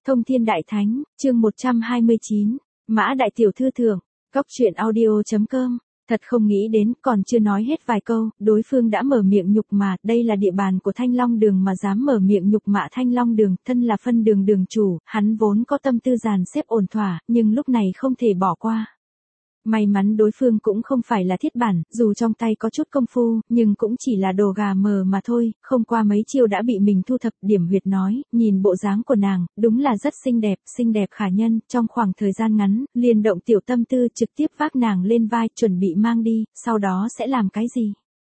Thông Thiên Đại Thánh, chương 129, Mã Đại Tiểu Thư thưởng, Cóc truyện audio.com. Thật không nghĩ đến, còn chưa nói hết vài câu, đối phương đã mở miệng nhục mạ, đây là địa bàn của Thanh Long Đường mà dám mở miệng nhục mạ Thanh Long Đường, thân là phân đường đường chủ, hắn vốn có tâm tư dàn xếp ổn thỏa, nhưng lúc này không thể bỏ qua. May mắn đối phương cũng không phải là thiết bản, dù trong tay có chút công phu, nhưng cũng chỉ là đồ gà mờ mà thôi, không qua mấy chiêu đã bị mình thu thập. Điểm huyệt nói, nhìn bộ dáng của nàng, đúng là rất xinh đẹp khả nhân, trong khoảng thời gian ngắn, liền động tiểu tâm tư trực tiếp vác nàng lên vai, chuẩn bị mang đi, sau đó sẽ làm cái gì?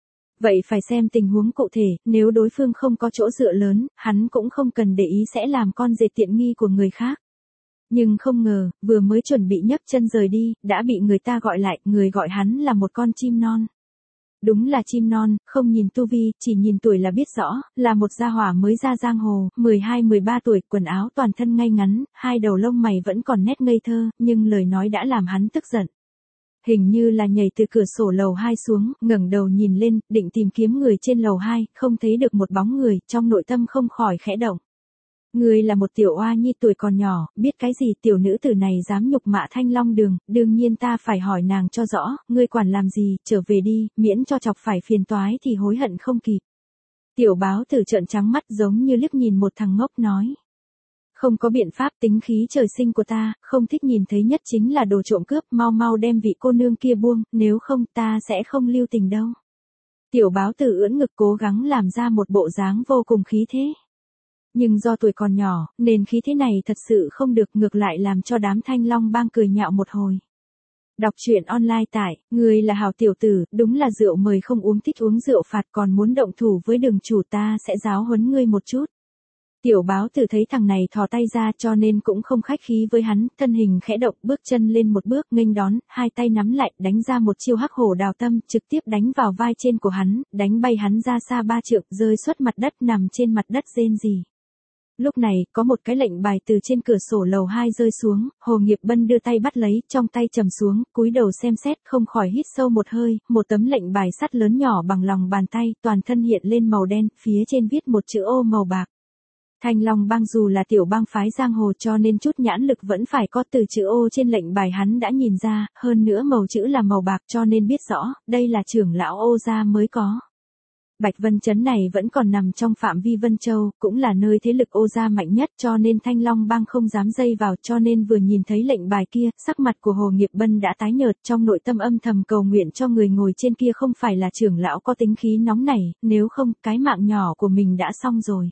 Vậy phải xem tình huống cụ thể, nếu đối phương không có chỗ dựa lớn, hắn cũng không cần để ý sẽ làm con dê tiện nghi của người khác. Nhưng không ngờ, vừa mới chuẩn bị nhấc chân rời đi, đã bị người ta gọi lại, người gọi hắn là một con chim non. Đúng là chim non, không nhìn tu vi, chỉ nhìn tuổi là biết rõ, là một gia hỏa mới ra giang hồ, 12-13 tuổi, quần áo toàn thân ngay ngắn, hai đầu lông mày vẫn còn nét ngây thơ, nhưng lời nói đã làm hắn tức giận. Hình như là nhảy từ cửa sổ lầu 2 xuống, ngẩng đầu nhìn lên, định tìm kiếm người trên lầu 2, không thấy được một bóng người, trong nội tâm không khỏi khẽ động. Ngươi là một tiểu oa nhi tuổi còn nhỏ, biết cái gì tiểu nữ tử này dám nhục mạ Thanh Long Đường, đương nhiên ta phải hỏi nàng cho rõ, ngươi quản làm gì, trở về đi, miễn cho chọc phải phiền toái thì hối hận không kịp. Tiểu báo tử trợn trắng mắt giống như liếc nhìn một thằng ngốc nói. Không có biện pháp, tính khí trời sinh của ta, không thích nhìn thấy nhất chính là đồ trộm cướp, mau đem vị cô nương kia buông, nếu không ta sẽ không lưu tình đâu. Tiểu báo tử ưỡn ngực cố gắng làm ra một bộ dáng vô cùng khí thế. Nhưng do tuổi còn nhỏ, nên khí thế này thật sự không được, ngược lại làm cho đám Thanh Long bang cười nhạo một hồi. Đọc truyện online tại, người là hảo tiểu tử, đúng là rượu mời không uống, thích uống rượu phạt, còn muốn động thủ với đường chủ, ta sẽ giáo huấn ngươi một chút. Tiểu báo tử thấy thằng này thò tay ra cho nên cũng không khách khí với hắn, thân hình khẽ động, bước chân lên một bước, nghênh đón, hai tay nắm lại, đánh ra một chiêu hắc hổ đào tâm, trực tiếp đánh vào vai trên của hắn, đánh bay hắn ra xa 3 trượng, rơi xuất mặt đất, nằm trên mặt đất rên rỉ. Lúc này, có một cái lệnh bài từ trên cửa sổ lầu 2 rơi xuống, Hồ Nghiệp Bân đưa tay bắt lấy, trong tay trầm xuống, cúi đầu xem xét, không khỏi hít sâu một hơi, một tấm lệnh bài sắt lớn nhỏ bằng lòng bàn tay, toàn thân hiện lên màu đen, phía trên viết một chữ ô màu bạc. Thanh Long bang dù là tiểu bang phái giang hồ cho nên chút nhãn lực vẫn phải có, từ chữ ô trên lệnh bài hắn đã nhìn ra, hơn nữa màu chữ là màu bạc cho nên biết rõ, đây là trưởng lão Ô gia mới có. Bạch Vân Trấn này vẫn còn nằm trong phạm vi Vân Châu, cũng là nơi thế lực Ô gia mạnh nhất cho nên Thanh Long bang không dám dây vào, cho nên vừa nhìn thấy lệnh bài kia, sắc mặt của Hồ Nghiệp Bân đã tái nhợt, trong nội tâm âm thầm cầu nguyện cho người ngồi trên kia không phải là trưởng lão có tính khí nóng nảy, nếu không, cái mạng nhỏ của mình đã xong rồi.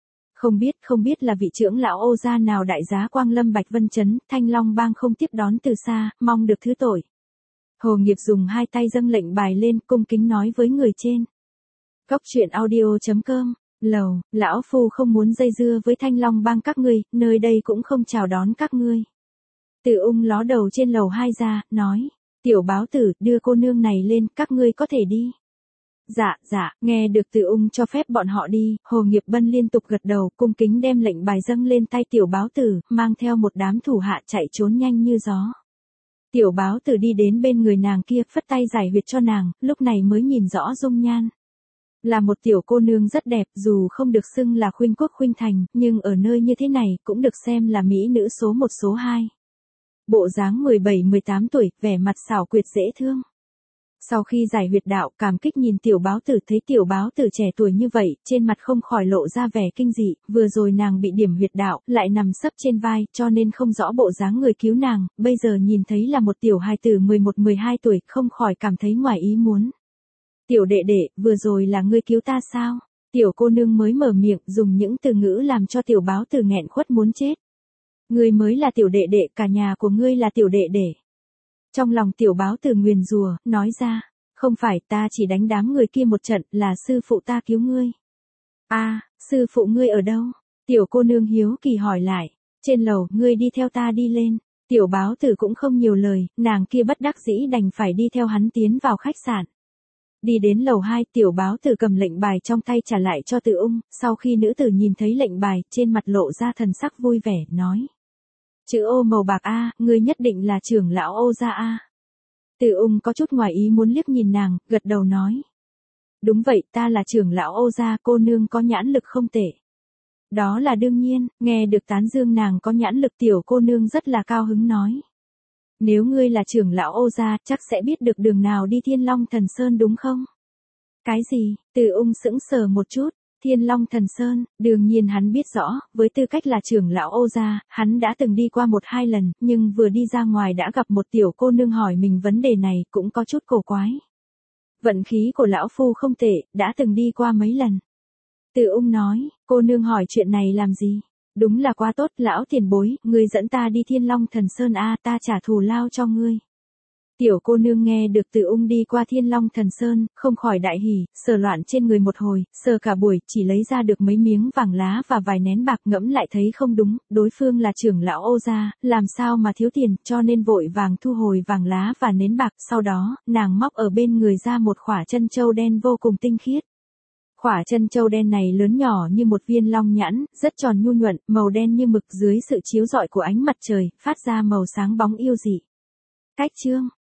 Không biết là vị trưởng lão Ô gia nào đại giá quang lâm Bạch Vân Trấn, Thanh Long bang không tiếp đón từ xa, mong được thứ tội. Hồ Nghiệp dùng hai tay dâng lệnh bài lên, cung kính nói với người trên. Cóc truyện audio.com, lầu, lão phu không muốn dây dưa với Thanh Long bang các ngươi, nơi đây cũng không chào đón các ngươi. Từ Ung ló đầu trên lầu 2 ra, nói, tiểu báo tử, đưa cô nương này lên, các ngươi có thể đi. Dạ, nghe được Từ Ung cho phép bọn họ đi, Hồ Nghiệp Bân liên tục gật đầu, cung kính đem lệnh bài dâng lên tay tiểu báo tử, mang theo một đám thủ hạ chạy trốn nhanh như gió. Tiểu báo tử đi đến bên người nàng kia, phất tay giải huyệt cho nàng, lúc này mới nhìn rõ dung nhan. Là một tiểu cô nương rất đẹp, dù không được xưng là khuynh quốc khuynh thành, nhưng ở nơi như thế này, cũng được xem là mỹ nữ số 1 số 2. Bộ dáng 17-18 tuổi, vẻ mặt xảo quyệt dễ thương. Sau khi giải huyệt đạo, cảm kích nhìn tiểu báo tử, thấy tiểu báo tử trẻ tuổi như vậy, trên mặt không khỏi lộ ra vẻ kinh dị, vừa rồi nàng bị điểm huyệt đạo, lại nằm sấp trên vai, cho nên không rõ bộ dáng người cứu nàng, bây giờ nhìn thấy là một tiểu hài tử 11-12 tuổi, không khỏi cảm thấy ngoài ý muốn. Tiểu đệ đệ, vừa rồi là ngươi cứu ta sao? Tiểu cô nương mới mở miệng, dùng những từ ngữ làm cho tiểu báo tử nghẹn khuất muốn chết. Ngươi mới là tiểu đệ đệ, cả nhà của ngươi là tiểu đệ đệ. Trong lòng tiểu báo tử nguyền rủa, nói ra, không phải, ta chỉ đánh đám người kia một trận, là sư phụ ta cứu ngươi. Sư phụ ngươi ở đâu? Tiểu cô nương hiếu kỳ hỏi lại. Trên lầu, ngươi đi theo ta đi lên. Tiểu báo tử cũng không nhiều lời, nàng kia bất đắc dĩ đành phải đi theo hắn tiến vào khách sạn. Đi đến lầu 2, tiểu báo tử cầm lệnh bài trong tay trả lại cho Từ Ung, sau khi nữ tử nhìn thấy lệnh bài, trên mặt lộ ra thần sắc vui vẻ, nói. Chữ ô màu bạc ngươi nhất định là trưởng lão Ô gia Từ Ung có chút ngoài ý muốn liếc nhìn nàng, gật đầu nói. Đúng vậy, ta là trưởng lão Ô gia, cô nương có nhãn lực không tệ. Đó là đương nhiên, nghe được tán dương nàng có nhãn lực tiểu cô nương rất là cao hứng nói. Nếu ngươi là trưởng lão Ô gia, chắc sẽ biết được đường nào đi Thiên Long Thần Sơn đúng không? Cái gì? Từ Ung sững sờ một chút. Thiên Long Thần Sơn, đương nhiên hắn biết rõ, với tư cách là trưởng lão Ô gia, hắn đã từng đi qua 1-2 lần, nhưng vừa đi ra ngoài đã gặp một tiểu cô nương hỏi mình vấn đề này cũng có chút cổ quái. Vận khí của lão phu không tệ, đã từng đi qua mấy lần. Từ Ung nói, cô nương hỏi chuyện này làm gì? Đúng là quá tốt, lão tiền bối, ngươi dẫn ta đi Thiên Long Thần Sơn a, ta trả thù lao cho ngươi. Tiểu cô nương nghe được Từ Ung đi qua Thiên Long Thần Sơn, không khỏi đại hỉ, sờ loạn trên người một hồi, sờ cả buổi, chỉ lấy ra được mấy miếng vàng lá và vài nén bạc, ngẫm lại thấy không đúng, đối phương là trưởng lão Ô gia, làm sao mà thiếu tiền, cho nên vội vàng thu hồi vàng lá và nén bạc, sau đó, nàng móc ở bên người ra một khỏa chân châu đen vô cùng tinh khiết. Khỏa chân châu đen này lớn nhỏ như một viên long nhãn, rất tròn nhu nhuận, màu đen như mực, dưới sự chiếu rọi của ánh mặt trời, phát ra màu sáng bóng yêu dị. Cách chương